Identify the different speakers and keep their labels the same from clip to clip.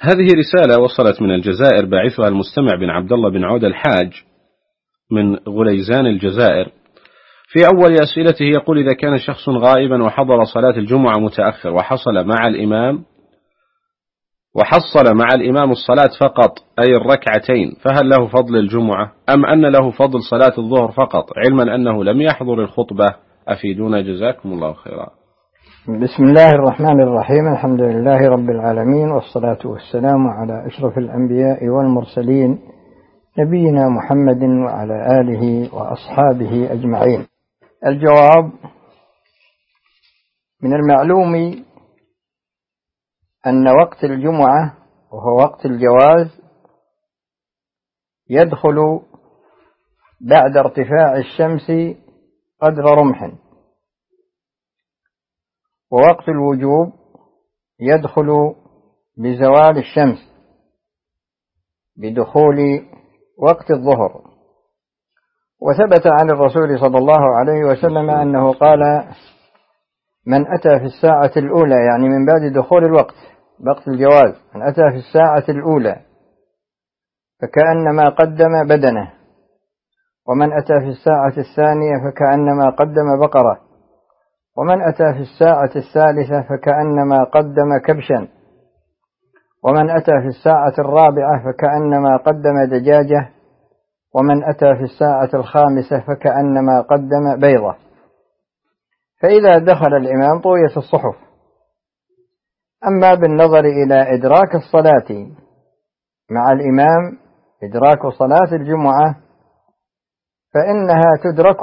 Speaker 1: هذه رسالة وصلت من الجزائر، باعثها المستمع بن عبد الله بن عودة الحاج من غليزان الجزائر. في أول أسئلته يقول: إذا كان شخص غائبا وحضر صلاة الجمعة متأخر وحصل مع الإمام الصلاة فقط، أي الركعتين، فهل له فضل الجمعة أم أن له فضل صلاة الظهر فقط، علما أنه لم يحضر الخطبة؟ أفيدونا جزاكم الله خيرا.
Speaker 2: بسم الله الرحمن الرحيم. الحمد لله رب العالمين، والصلاة والسلام على أشرف الأنبياء والمرسلين، نبينا محمد وعلى آله وأصحابه أجمعين. الجواب: من المعلوم أن وقت الجمعة وهو وقت الجواز يدخل بعد ارتفاع الشمس قدر رمح، ووقت الوجوب يدخل بزوال الشمس بدخول وقت الظهر. وثبت عن الرسول صلى الله عليه وسلم أنه قال: من أتى في الساعة الأولى، يعني من بعد دخول الوقت، وقت الجواز، من أتى في الساعة الأولى فكأنما قدم بدنه، ومن أتى في الساعة الثانية فكأنما قدم بقرة، ومن أتى في الساعة الثالثة فكأنما قدم كبشا، ومن أتى في الساعة الرابعة فكأنما قدم دجاجة، ومن أتى في الساعة الخامسة فكأنما قدم بيضة. فإذا دخل الإمام طويت الصحف. أما بالنظر إلى إدراك الصلاة مع الإمام، إدراك صلاة الجمعة، فإنها تدرك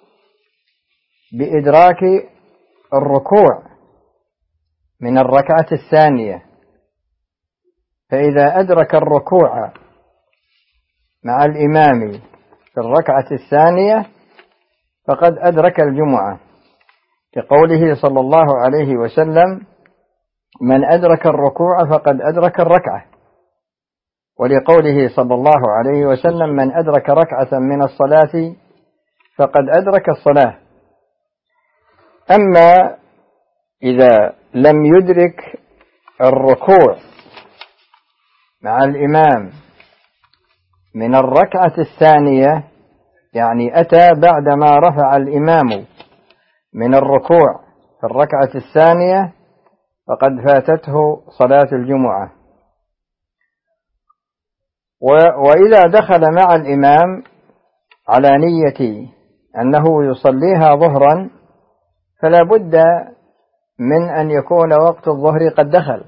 Speaker 2: بإدراك الركوع من الركعة الثانية. فإذا أدرك الركوع مع الإمام في الركعة الثانية فقد أدرك الجمعة، لقوله صلى الله عليه وسلم: من أدرك الركوع فقد أدرك الركعة، ولقوله صلى الله عليه وسلم: من أدرك ركعة من الصلاة فقد أدرك الصلاة. أما إذا لم يدرك الركوع مع الإمام من الركعة الثانية، يعني أتى بعدما رفع الإمام من الركوع في الركعة الثانية، فقد فاتته صلاة الجمعة. وإذا دخل مع الإمام على نية أنه يصليها ظهرا، فلا بد من أن يكون وقت الظهر قد دخل،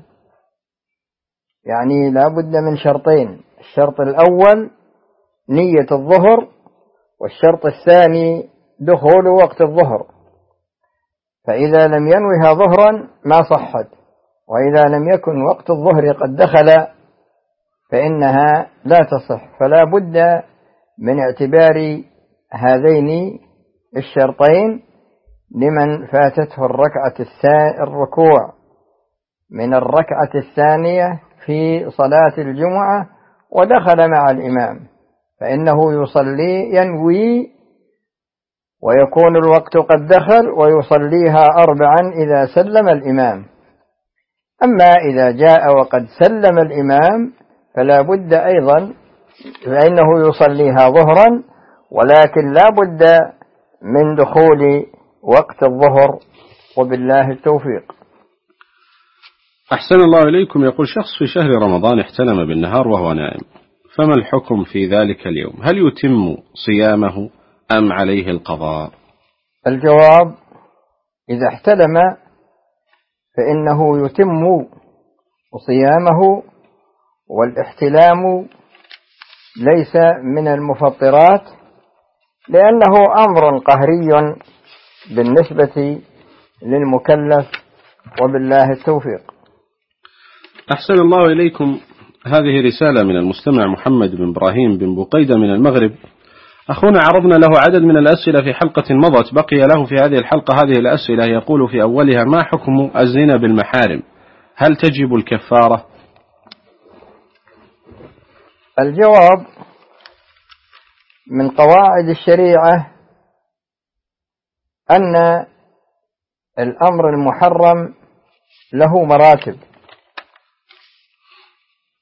Speaker 2: يعني لا بد من شرطين: الشرط الأول نية الظهر، والشرط الثاني دخول وقت الظهر. فإذا لم ينوها ظهرا ما صحت، وإذا لم يكن وقت الظهر قد دخل فإنها لا تصح. فلا بد من اعتبار هذين الشرطين لمن فاتته الركوع من الركعة الثانية في صلاة الجمعة ودخل مع الإمام، فإنه ينوي ويكون الوقت قد دخل ويصليها 4 إذا سلم الإمام. أما إذا جاء وقد سلم الإمام فلا بد أيضا، فإنه يصليها ظهرا، ولكن لا بد من دخول وقت الظهر، وبالله التوفيق.
Speaker 1: أحسن الله إليكم. يقول: شخص في شهر رمضان احتلم بالنهار وهو نائم، فما الحكم في ذلك اليوم؟ هل يتم صيامه أم عليه القضاء؟
Speaker 2: الجواب: إذا احتلم فإنه يتم صيامه، والاحتلام ليس من المفطرات، لأنه أمر قهري بالنسبة للمكلف، وبالله التوفيق.
Speaker 1: أحسن الله إليكم. هذه رسالة من المستمع محمد بن إبراهيم بن بقيدة من المغرب. أخونا عرضنا له عدد من الأسئلة في حلقة مضت، بقي له في هذه الحلقة هذه الأسئلة. يقول في أولها: ما حكم الزنا بالمحارم؟ هل تجب الكفارة؟
Speaker 2: الجواب: من قواعد الشريعة أن الأمر المحرم له مراتب،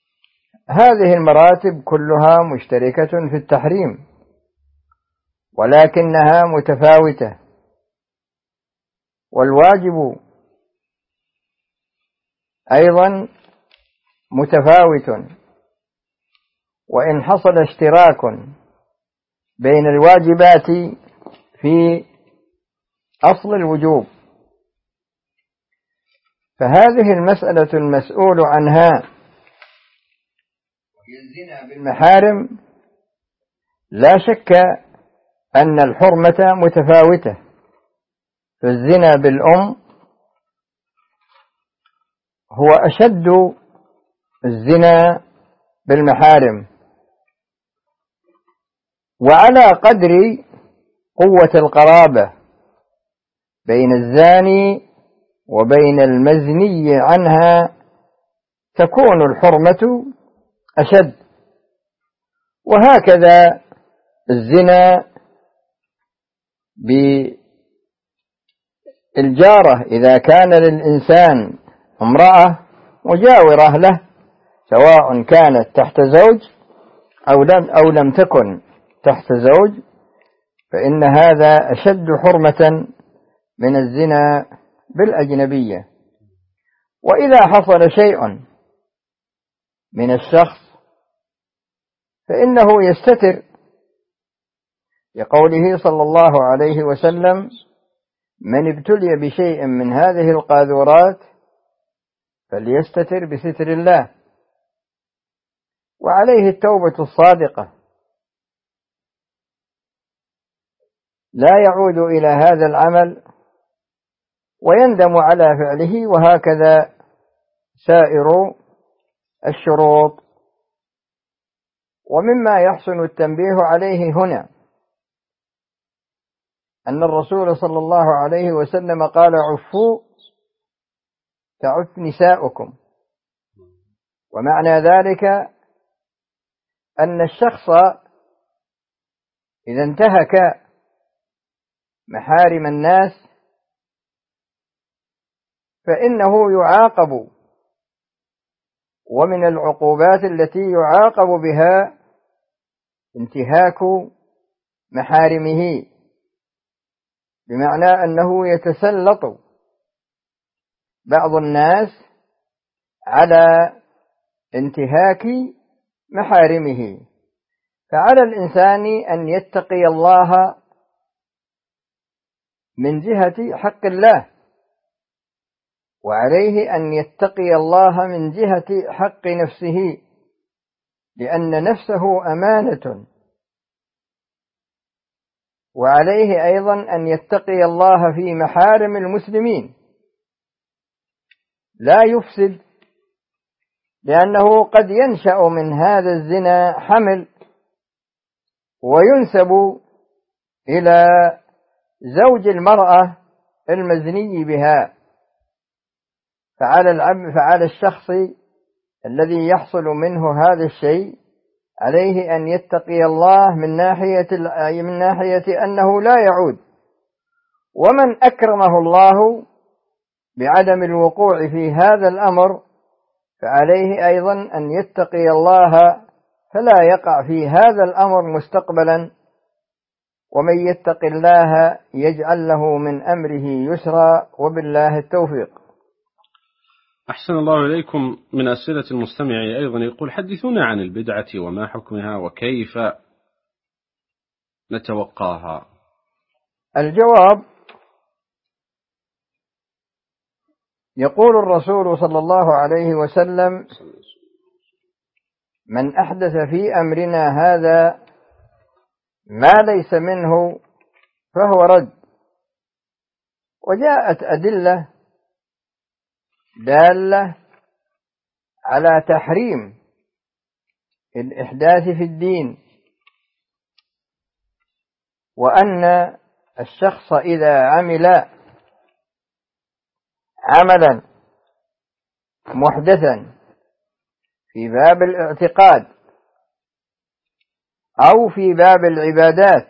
Speaker 2: هذه المراتب كلها مشتركة في التحريم، ولكنها متفاوتة، والواجب أيضا متفاوت، وإن حصل اشتراك بين الواجبات في أصل الوجوب، فهذه المسألة المسؤول عنها وهي الزنا بالمحارم لا شك أن الحرمة متفاوتة. فالزنا بالأم هو أشد الزنا بالمحارم، وعلى قدر قوة القرابة بين الزاني وبين المزني عنها تكون الحرمة أشد. وهكذا الزنا بالجارة إذا كان للإنسان امرأة مجاورة له، سواء كانت تحت زوج أو لم تكن تحت زوج، فإن هذا أشد حرمة من الزنا بالأجنبية. وإذا حصل شيء من الشخص فإنه يستتر، لقوله صلى الله عليه وسلم: من ابتلي بشيء من هذه القاذورات فليستتر بستر الله. وعليه التوبة الصادقة، لا يعود إلى هذا العمل ويندم على فعله، وهكذا سائر الشروط. ومما يحسن التنبيه عليه هنا أن الرسول صلى الله عليه وسلم قال: عفوا تعف نساؤكم. ومعنى ذلك أن الشخص إذا انتهك محارم الناس فإنه يعاقب، ومن العقوبات التي يعاقب بها انتهاك محارمه، بمعنى أنه يتسلط بعض الناس على انتهاك محارمه. فعلى الإنسان أن يتقي الله من جهة حق الله، وعليه أن يتقي الله من جهة حق نفسه، لأن نفسه أمانة. وعليه أيضا أن يتقي الله في محارم المسلمين، لا يفسد، لأنه قد ينشأ من هذا الزنا حمل وينسب إلى زوج المرأة المزني بها. فعلى الشخص الذي يحصل منه هذا الشيء عليه أن يتقي الله من ناحية أنه لا يعود. ومن أكرمه الله بعدم الوقوع في هذا الأمر فعليه أيضا أن يتقي الله فلا يقع في هذا الأمر مستقبلا. ومن يتق الله يجعل له من أمره يسرا، وبالله التوفيق.
Speaker 1: أحسن الله إليكم. من أسئلة المستمع أيضا يقول: حدثونا عن البدعة وما حكمها وكيف نتوقاها.
Speaker 2: الجواب: يقول الرسول صلى الله عليه وسلم: من أحدث في أمرنا هذا ما ليس منه فهو رد. وجاءت أدلة دالة على تحريم الإحداث في الدين، وأن الشخص إذا عمل عملا محدثا في باب الاعتقاد أو في باب العبادات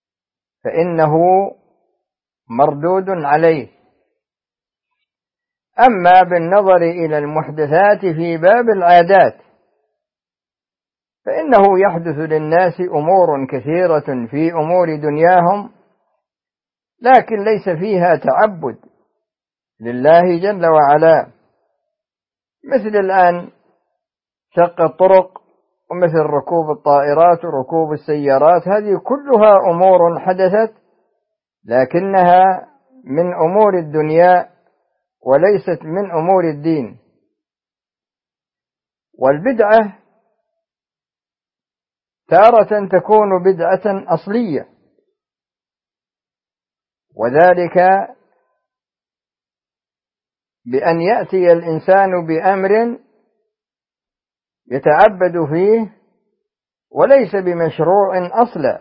Speaker 2: فإنه مردود عليه. أما بالنظر إلى المحدثات في باب العادات فإنه يحدث للناس أمور كثيرة في أمور دنياهم، لكن ليس فيها تعبد لله جل وعلا، مثل الآن شق الطرق، ومثل ركوب الطائرات وركوب السيارات. هذه كلها أمور حدثت لكنها من أمور الدنيا وليست من أمور الدين. والبدعة تارة تكون بدعة أصلية، وذلك بأن يأتي الإنسان بأمر يتعبد فيه وليس بمشروع أصلا،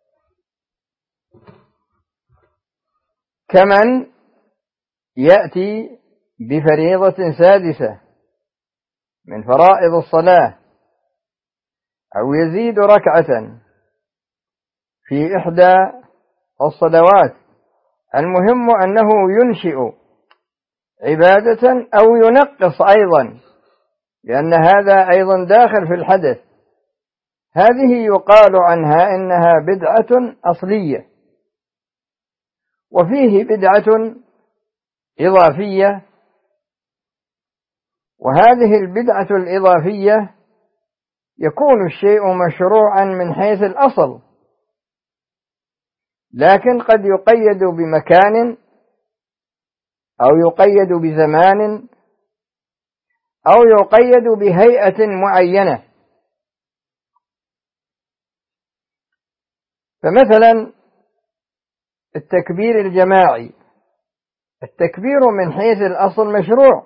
Speaker 2: كمن يأتي بفريضة سادسة من فرائض الصلاة أو يزيد ركعة في إحدى الصلوات. المهم أنه ينشئ عبادة أو ينقص أيضا، لأن هذا أيضا داخل في الحدث. هذه يقال عنها إنها بدعة أصلية. وفيه بدعة إضافية، وهذه البدعة الإضافية يكون الشيء مشروعا من حيث الأصل، لكن قد يقيد بمكان أو يقيد بزمان أو يقيد بهيئة معينة. فمثلا التكبير الجماعي، التكبير من حيث الأصل مشروع،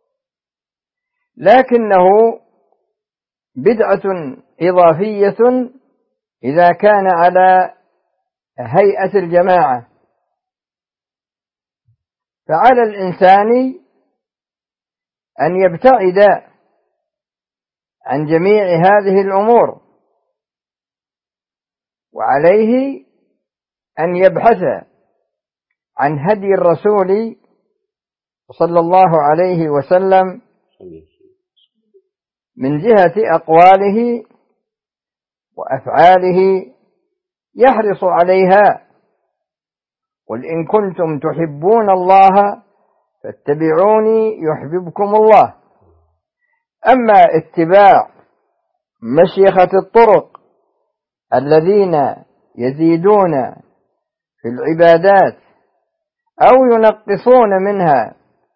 Speaker 2: لكنه بدعة إضافية إذا كان على هيئة الجماعة. فعلى الإنسان أن يبتعد عن جميع هذه الأمور، وعليه أن يبحث عن هدي الرسول صلى الله عليه وسلم من جهة أقواله وأفعاله يحرص عليها. قل إن كنتم تحبون الله فاتبعوني يحببكم الله. أما اتباع مشيخة الطرق الذين يزيدون في العبادات أو ينقصون منها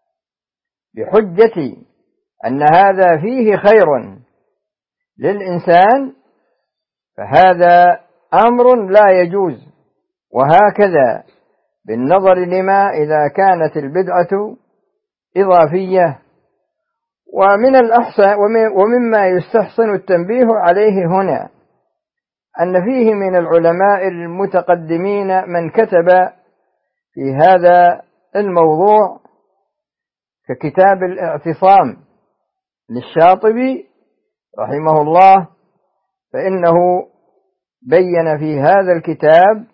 Speaker 2: بحجة أن هذا فيه خير للإنسان، فهذا أمر لا يجوز. وهكذا بالنظر لما إذا كانت البدعة إضافية. ومن الأحسن ومما يستحسن التنبيه عليه هنا أن فيه من العلماء المتقدمين من كتب في هذا الموضوع، ككتاب الاعتصام للشاطبي رحمه الله، فإنه بين في هذا الكتاب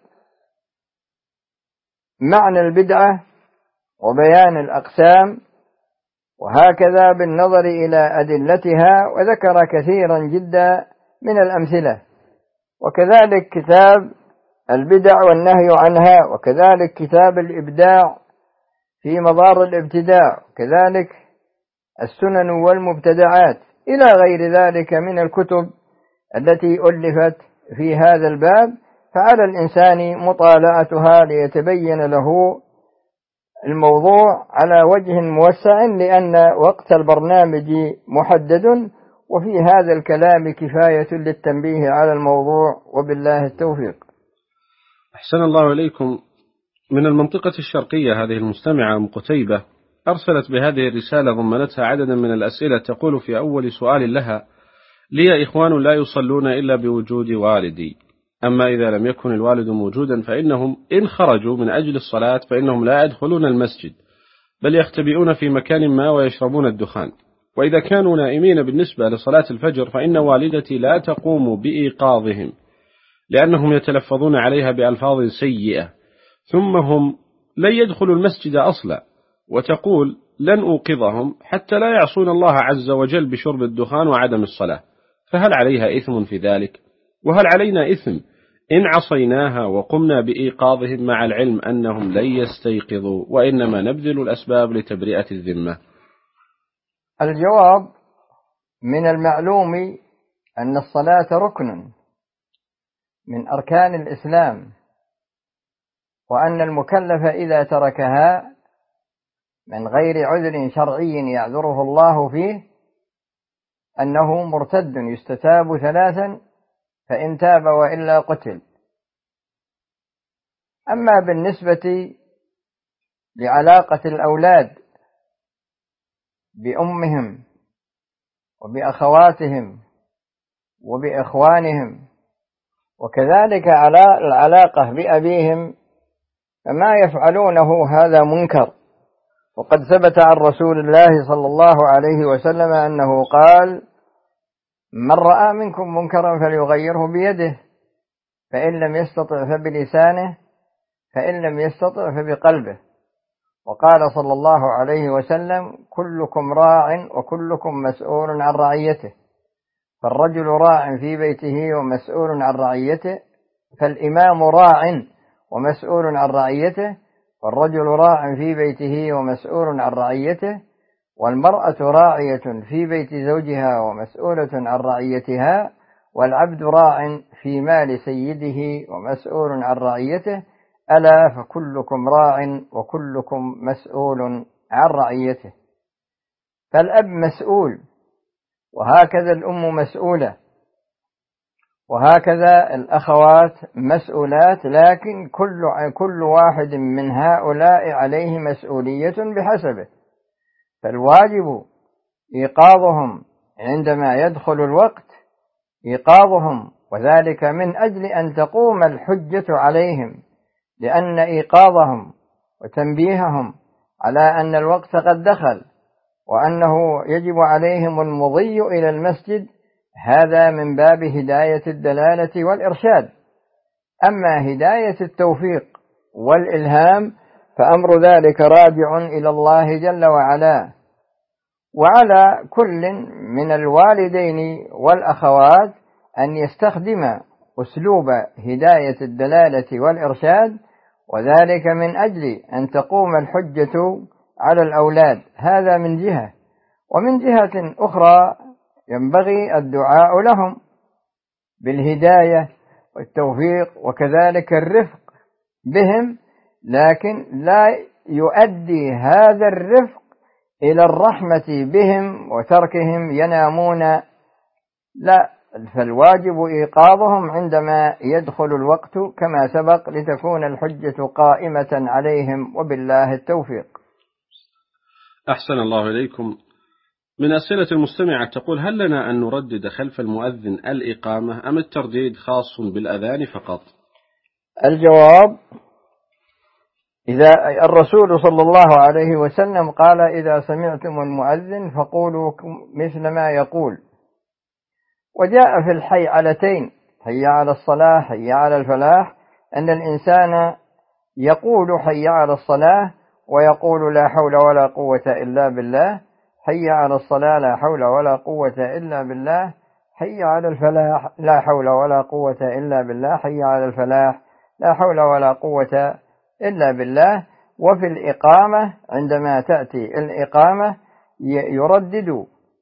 Speaker 2: معنى البدعة وبيان الأقسام، وهكذا بالنظر إلى أدلتها، وذكر كثيرا جدا من الأمثلة. وكذلك كتاب البدع والنهي عنها، وكذلك كتاب الإبداع في مضار الابتداع، وكذلك السنن والمبتدعات، إلى غير ذلك من الكتب التي ألفت في هذا الباب. فعلى الإنسان مطالعتها ليتبين له الموضوع على وجه موسع، لأن وقت البرنامج محدد، وفي هذا الكلام كفاية للتنبيه على الموضوع، وبالله التوفيق.
Speaker 1: أحسن الله إليكم. من المنطقة الشرقية هذه المستمعة أم قتيبة أرسلت بهذه الرسالة ضمنتها عددا من الأسئلة. تقول في أول سؤال لها: لي إخوان لا يصلون إلا بوجود والدي، أما إذا لم يكن الوالد موجودا فإنهم إن خرجوا من أجل الصلاة فإنهم لا يدخلون المسجد، بل يختبئون في مكان ما ويشربون الدخان. وإذا كانوا نائمين بالنسبة لصلاة الفجر فإن والدتي لا تقوم بإيقاظهم لأنهم يتلفظون عليها بألفاظ سيئة، ثم هم لن يدخلوا المسجد أصلا. وتقول: لن أوقظهم حتى لا يعصون الله عز وجل بشرب الدخان وعدم الصلاة، فهل عليها إثم في ذلك؟ وهل علينا إثم إن عصيناها وقمنا بإيقاظهم مع العلم أنهم لن يستيقظوا وإنما نبذل الأسباب لتبرئة الذمة؟
Speaker 2: الجواب: من المعلوم أن الصلاة ركن من أركان الإسلام، وأن المكلف إذا تركها من غير عذر شرعي يعذره الله فيه أنه مرتد يستتاب 3 فإن تاب وإلا قتل. أما بالنسبة لعلاقة الأولاد بأمهم وبأخواتهم وبإخوانهم وكذلك على العلاقة بأبيهم فما يفعلونه هذا منكر، وقد ثبت عن رسول الله صلى الله عليه وسلم أنه قال: من رأى منكم منكرا فليغيره بيده، فإن لم يستطع فبلسانه، فإن لم يستطع فبقلبه. وقال صلى الله عليه وسلم: كلكم راع وكلكم مسؤول عن رعيته، فالرجل راع في بيته ومسؤول عن رعيته، فالإمام راع ومسؤول عن رعيته، والرجل راع في بيته ومسؤول عن رعيته، والمرأة راعية في بيت زوجها ومسؤولة عن رعيتها، والعبد راع في مال سيده ومسؤول عن رعيته، ألا فكلكم راع وكلكم مسؤول عن رعيته. فالأب مسؤول، وهكذا الأم مسؤولة، وهكذا الأخوات مسؤولات، لكن كل واحد من هؤلاء عليه مسؤولية بحسبه. فالواجب إيقاظهم عندما يدخل الوقت، إيقاظهم، وذلك من أجل أن تقوم الحجة عليهم، لأن إيقاظهم وتنبيههم على أن الوقت قد دخل وأنه يجب عليهم المضي إلى المسجد هذا من باب هداية الدلالة والإرشاد. أما هداية التوفيق والإلهام فأمر ذلك راجع إلى الله جل وعلا. وعلى كل من الوالدين والأخوات أن يستخدم أسلوب هداية الدلالة والإرشاد، وذلك من أجل أن تقوم الحجة على الأولاد، هذا من جهة. ومن جهة أخرى ينبغي الدعاء لهم بالهداية والتوفيق وكذلك الرفق بهم، لكن لا يؤدي هذا الرفق إلى الرحمة بهم وتركهم ينامون، لا، فالواجب إيقاظهم عندما يدخل الوقت كما سبق لتكون الحجة قائمة عليهم، وبالله التوفيق.
Speaker 1: أحسن الله إليكم. من أسئلة المستمعة تقول: هل لنا أن نردد خلف المؤذن الإقامة أم الترديد خاص بالأذان فقط؟
Speaker 2: الجواب: إذا الرسول صلى الله عليه وسلم قال: إذا سمعتم المؤذن فقولوا مثل ما يقول. وجاء في الحيعلتين، حي على الصلاة حي على الفلاح، أن الإنسان يقول حي على الصلاة ويقول لا حول ولا قوة إلا بالله، حي على الصلاة لا حول ولا قوة إلا بالله، حي على الفلاح لا حول ولا قوة إلا بالله، حي على الفلاح لا حول ولا قوة إلا بالله. وفي الإقامة عندما تأتي الإقامة يردد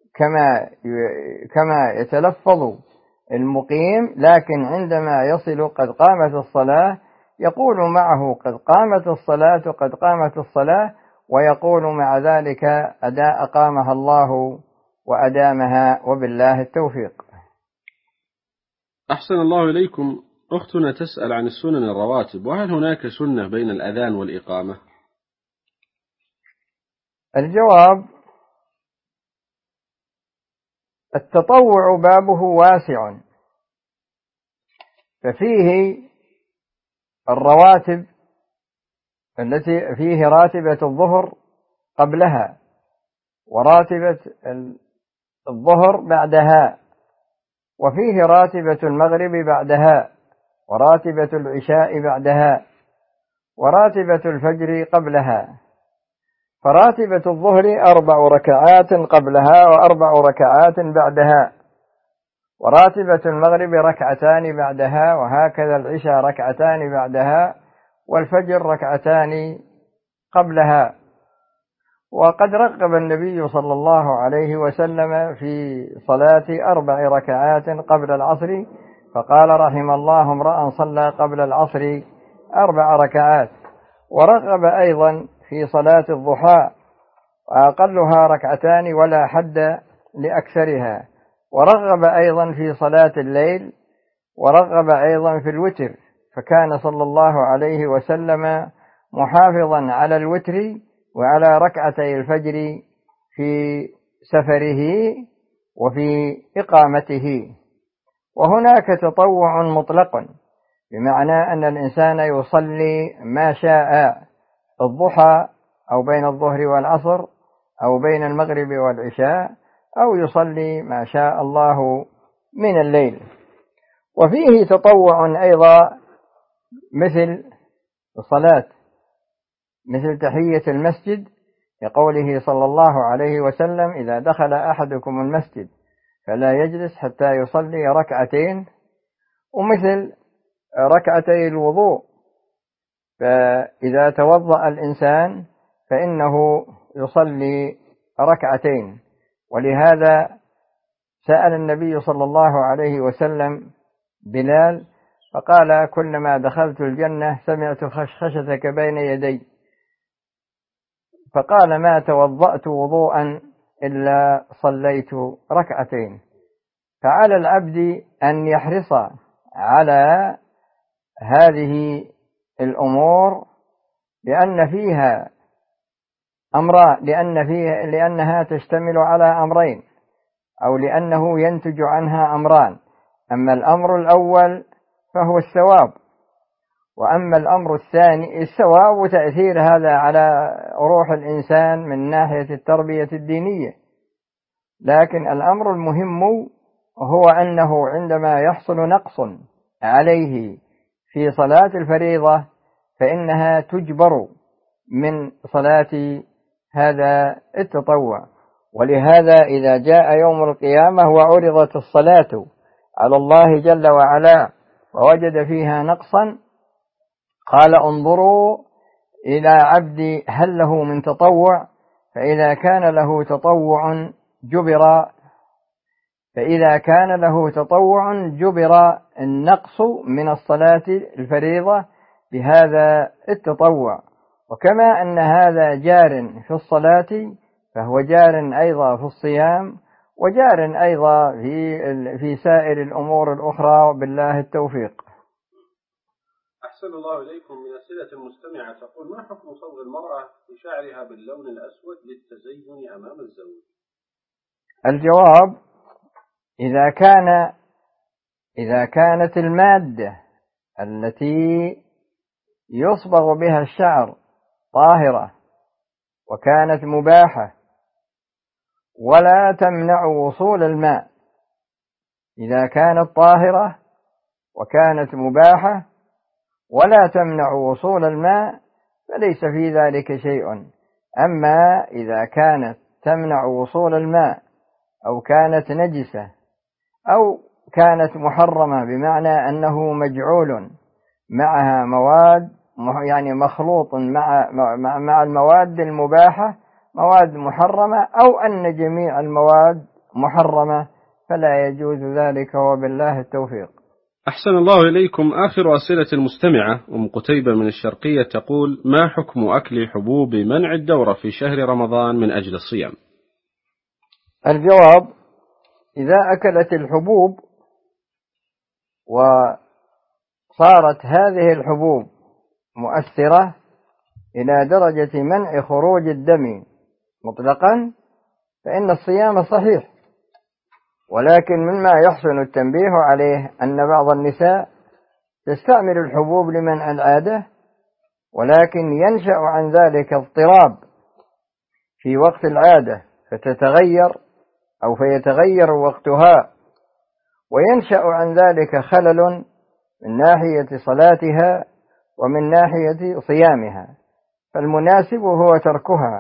Speaker 2: كما يتلفظ المقيم، لكن عندما يصل قد قامت الصلاة يقول معه قد قامت الصلاة قد قامت الصلاة، ويقول مع ذلك أقامها الله وأدامها، وبالله التوفيق.
Speaker 1: أحسن الله إليكم. أختنا تسأل عن السنن الرواتب، وهل هناك سنة بين الأذان والإقامة؟
Speaker 2: الجواب: التطوع بابه واسع، ففيه الرواتب التي فيه راتبة الظهر قبلها، وراتبة الظهر بعدها، وفيه راتبة المغرب بعدها، وراتبة العشاء بعدها، وراتبة الفجر قبلها. فراتبة الظهر 4 ركعات قبلها و4 ركعات بعدها، وراتبة المغرب 2 ركعتان بعدها، وهكذا العشاء 2 ركعتان بعدها، والفجر 2 ركعتان قبلها. وقد رغب النبي صلى الله عليه وسلم في صلاة 4 ركعات قبل العصر، فقال رحم الله امرأ صلى قبل العصر 4 ركعات. ورغب أيضا في صلاة الضحى وأقلها 2 ركعتان ولا حد لأكثرها. ورغب أيضا في صلاة الليل، ورغب أيضا في الوتر، فكان صلى الله عليه وسلم محافظا على الوتر وعلى 2 ركعتي الفجر في سفره وفي إقامته. وهناك تطوع مطلق، بمعنى أن الإنسان يصلي ما شاء الضحى أو بين الظهر والعصر أو بين المغرب والعشاء، أو يصلي ما شاء الله من الليل. وفيه تطوع أيضا مثل الصلاة، مثل تحية المسجد، لقوله صلى الله عليه وسلم إذا دخل أحدكم المسجد فلا يجلس حتى يصلي 2 ركعتين، ومثل 2 ركعتي الوضوء، فإذا توضأ الإنسان فإنه يصلي 2 ركعتين. ولهذا سأل النبي صلى الله عليه وسلم بلال فقال كلما دخلت الجنة سمعت خشخشتك بين يدي، فقال ما توضأت وضوءا إلا صليت 2 ركعتين. فعلى العبد أن يحرص على هذه الأمور، لأن فيها أمران، لأنها تشتمل على أمرين، أو لأنه ينتج عنها أمران. أما الأمر الأول فهو الثواب، وأما الأمر الثاني الثواب وتأثير هذا على روح الإنسان من ناحية التربية الدينية. لكن الأمر المهم هو أنه عندما يحصل نقص عليه في صلاة الفريضة فإنها تجبر من صلاة هذا التطوع. ولهذا إذا جاء يوم القيامة وعرضت الصلاة على الله جل وعلا ووجد فيها نقصا، قال انظروا إلى عبدي هل له من تطوع، فإذا كان له تطوع جبر النقص من الصلاة الفريضة بهذا التطوع. وكما أن هذا جار في الصلاة فهو جار أيضا في الصيام، وجار أيضا في سائر الأمور الأخرى، بالله التوفيق.
Speaker 1: أحسن الله إليكم. من أسئلة المستمعة تقول ما حكم صبغ المرأة بشعرها باللون الأسود للتزين أمام الزوج؟
Speaker 2: الجواب إذا كانت المادة التي يصبغ بها الشعر طاهرة وكانت مباحة ولا تمنع وصول الماء، إذا كانت طاهرة وكانت مباحة ولا تمنع وصول الماء فليس في ذلك شيء. أما إذا كانت تمنع وصول الماء أو كانت نجسة أو كانت محرمة، بمعنى أنه مجعول معها مواد يعني مخلوط مع المواد المباحة مواد محرمة، أو أن جميع المواد محرمة، فلا يجوز ذلك، وبالله التوفيق.
Speaker 1: أحسن الله إليكم. آخر أسئلة المستمعة أم قتيبة من الشرقية تقول ما حكم أكل حبوب منع الدورة في شهر رمضان من أجل الصيام؟
Speaker 2: الجواب إذا أكلت الحبوب وصارت هذه الحبوب مؤثرة إلى درجة منع خروج الدم مطلقا فإن الصيام صحيح. ولكن مما يحسن التنبيه عليه أن بعض النساء تستعمل الحبوب لمنع العادة، ولكن ينشأ عن ذلك اضطراب في وقت العادة فتتغير أو فيتغير وقتها، وينشأ عن ذلك خلل من ناحية صلاتها ومن ناحية صيامها، فالمناسب هو تركها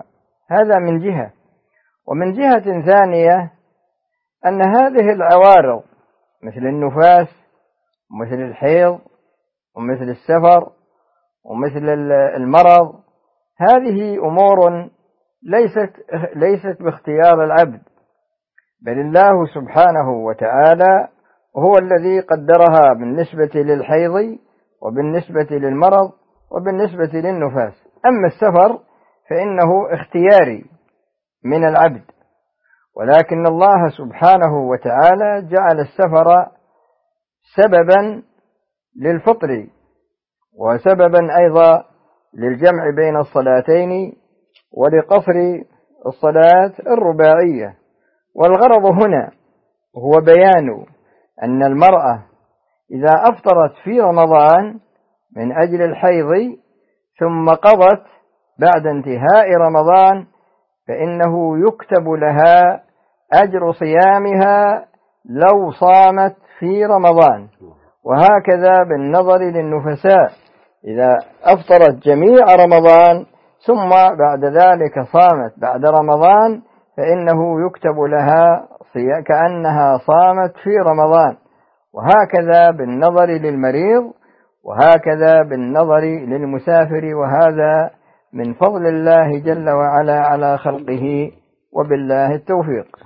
Speaker 2: هذا من جهة. ومن جهة ثانية أن هذه العوارض مثل النفاس ومثل الحيض ومثل السفر ومثل المرض، هذه أمور ليست باختيار العبد، بل الله سبحانه وتعالى هو الذي قدرها بالنسبة للحيض وبالنسبة للمرض وبالنسبة للنفاس. أما السفر فإنه اختياري من العبد، ولكن الله سبحانه وتعالى جعل السفر سببا للفطر وسببا أيضا للجمع بين الصلاتين ولقصر الصلاة الرباعية. والغرض هنا هو بيان أن المرأة إذا أفطرت في رمضان من أجل الحيض ثم قضت بعد انتهاء رمضان فإنه يكتب لها أجر صيامها لو صامت في رمضان. وهكذا بالنظر للنفساء إذا أفطرت جميع رمضان ثم بعد ذلك صامت بعد رمضان فإنه يكتب لها كأنها صامت في رمضان. وهكذا بالنظر للمريض، وهكذا بالنظر للمسافر. وهذا من فضل الله جل وعلا على خلقه، وبالله التوفيق.